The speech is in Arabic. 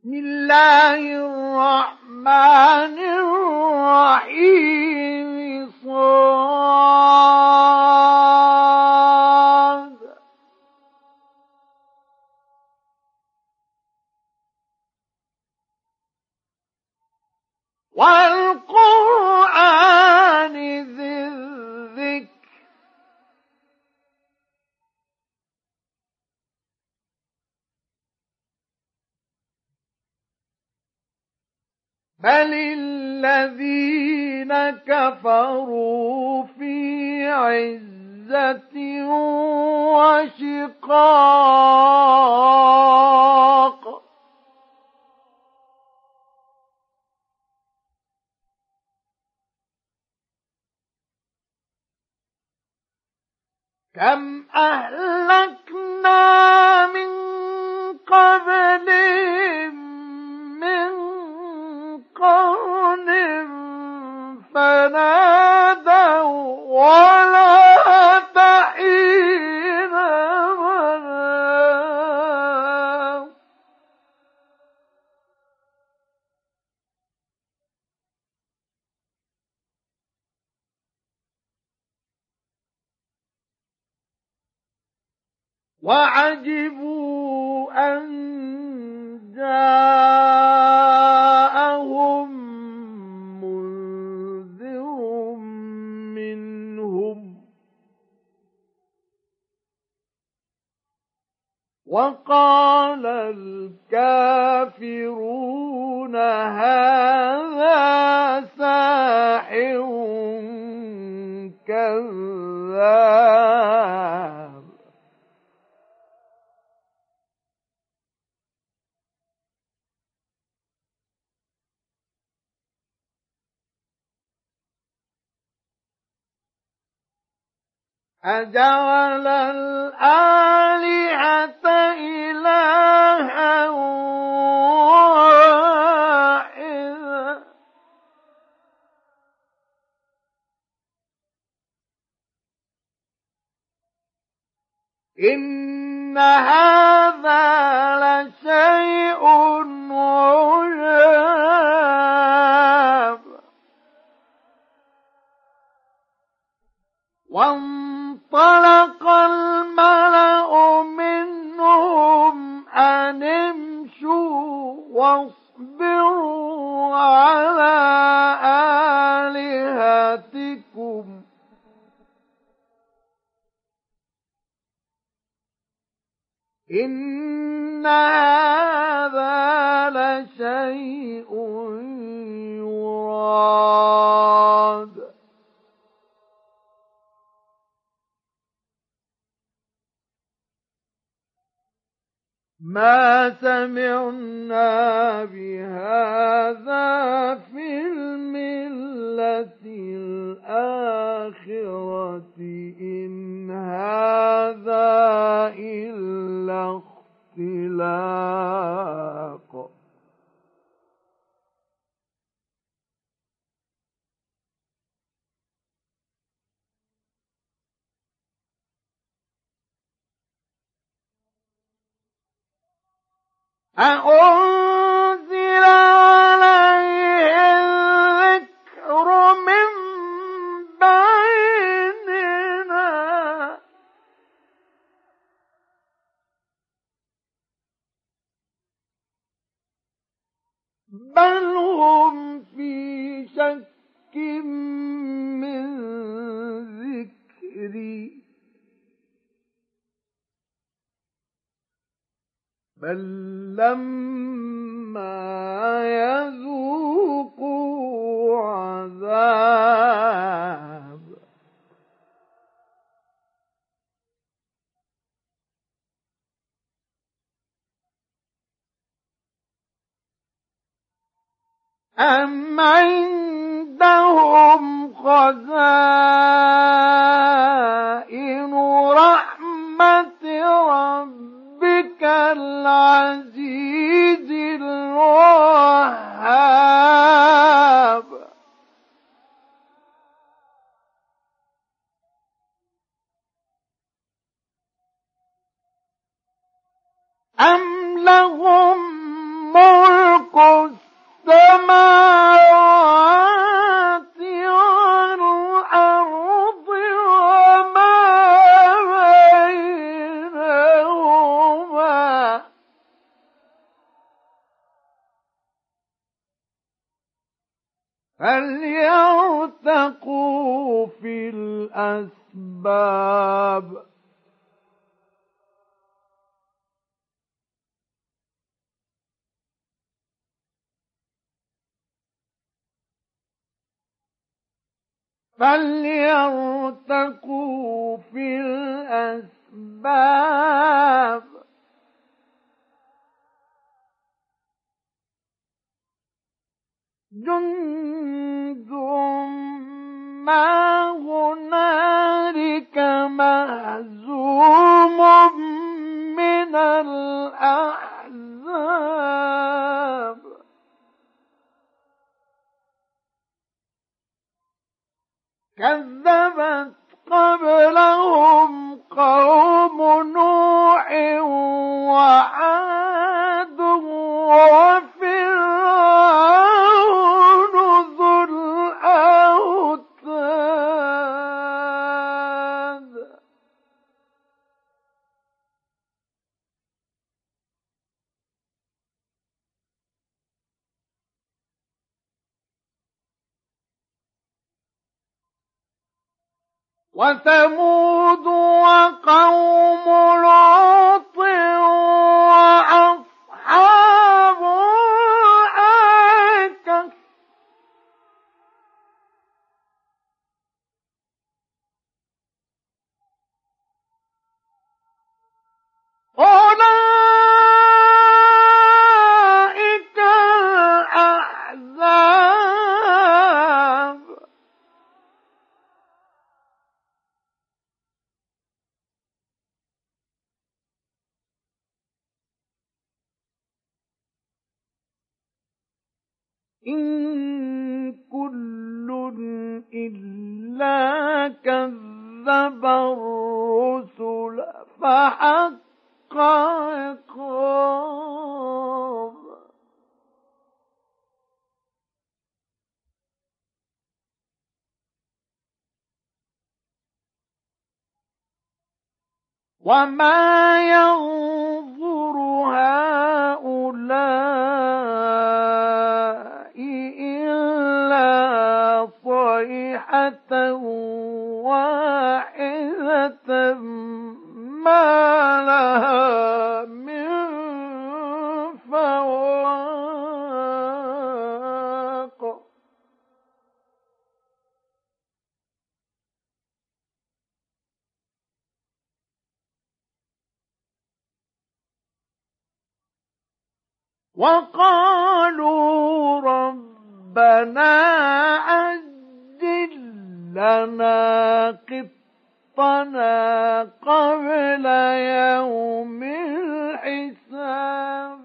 بسم الله الرحمن الرحيم صاد والقرآن ذي الذكر بل الذين كفروا في عزة وشقاق كم أهلكنا من قبلهم من قرن فنادوا ولا تحين منام وعجبوا أن جاءهم منذر منهم وقال الكافرون هذا ساحر كذاب أجعل الآلهة إلها واحدا إن هذا لشيء عجاب وانطلق الملأ منهم أن امشوا واصبروا على آلهتكم إن هذا لشيء يراد ما سمعنا بهذا في الملة الآخرة إن هذا إلا اختلاق أأنزل عليه الذكر من بيننا بل هم في شك من ذكري بل لما يذوقوا عذاب أم عندهم خزائن رحمة ربك العزيز الوهاب أم لهم ملك فليرتقوا في الأسباب فليرتقوا في الأسباب جند ما هنالك مهزوم من الأحزاب كذبت قبلهم قوم نوح وعاد وفرعون ذو الأوتاد وثمود وقوم لوط وأصحاب الأيكة أولئك الأحزاب إن كل إلا كذب الرسل فحق عقاب وما ينظر هؤلاء إلا صيحة واحدة ما لها من فواق وقالوا ربنا عجل لنا قطنا قبل يوم الحساب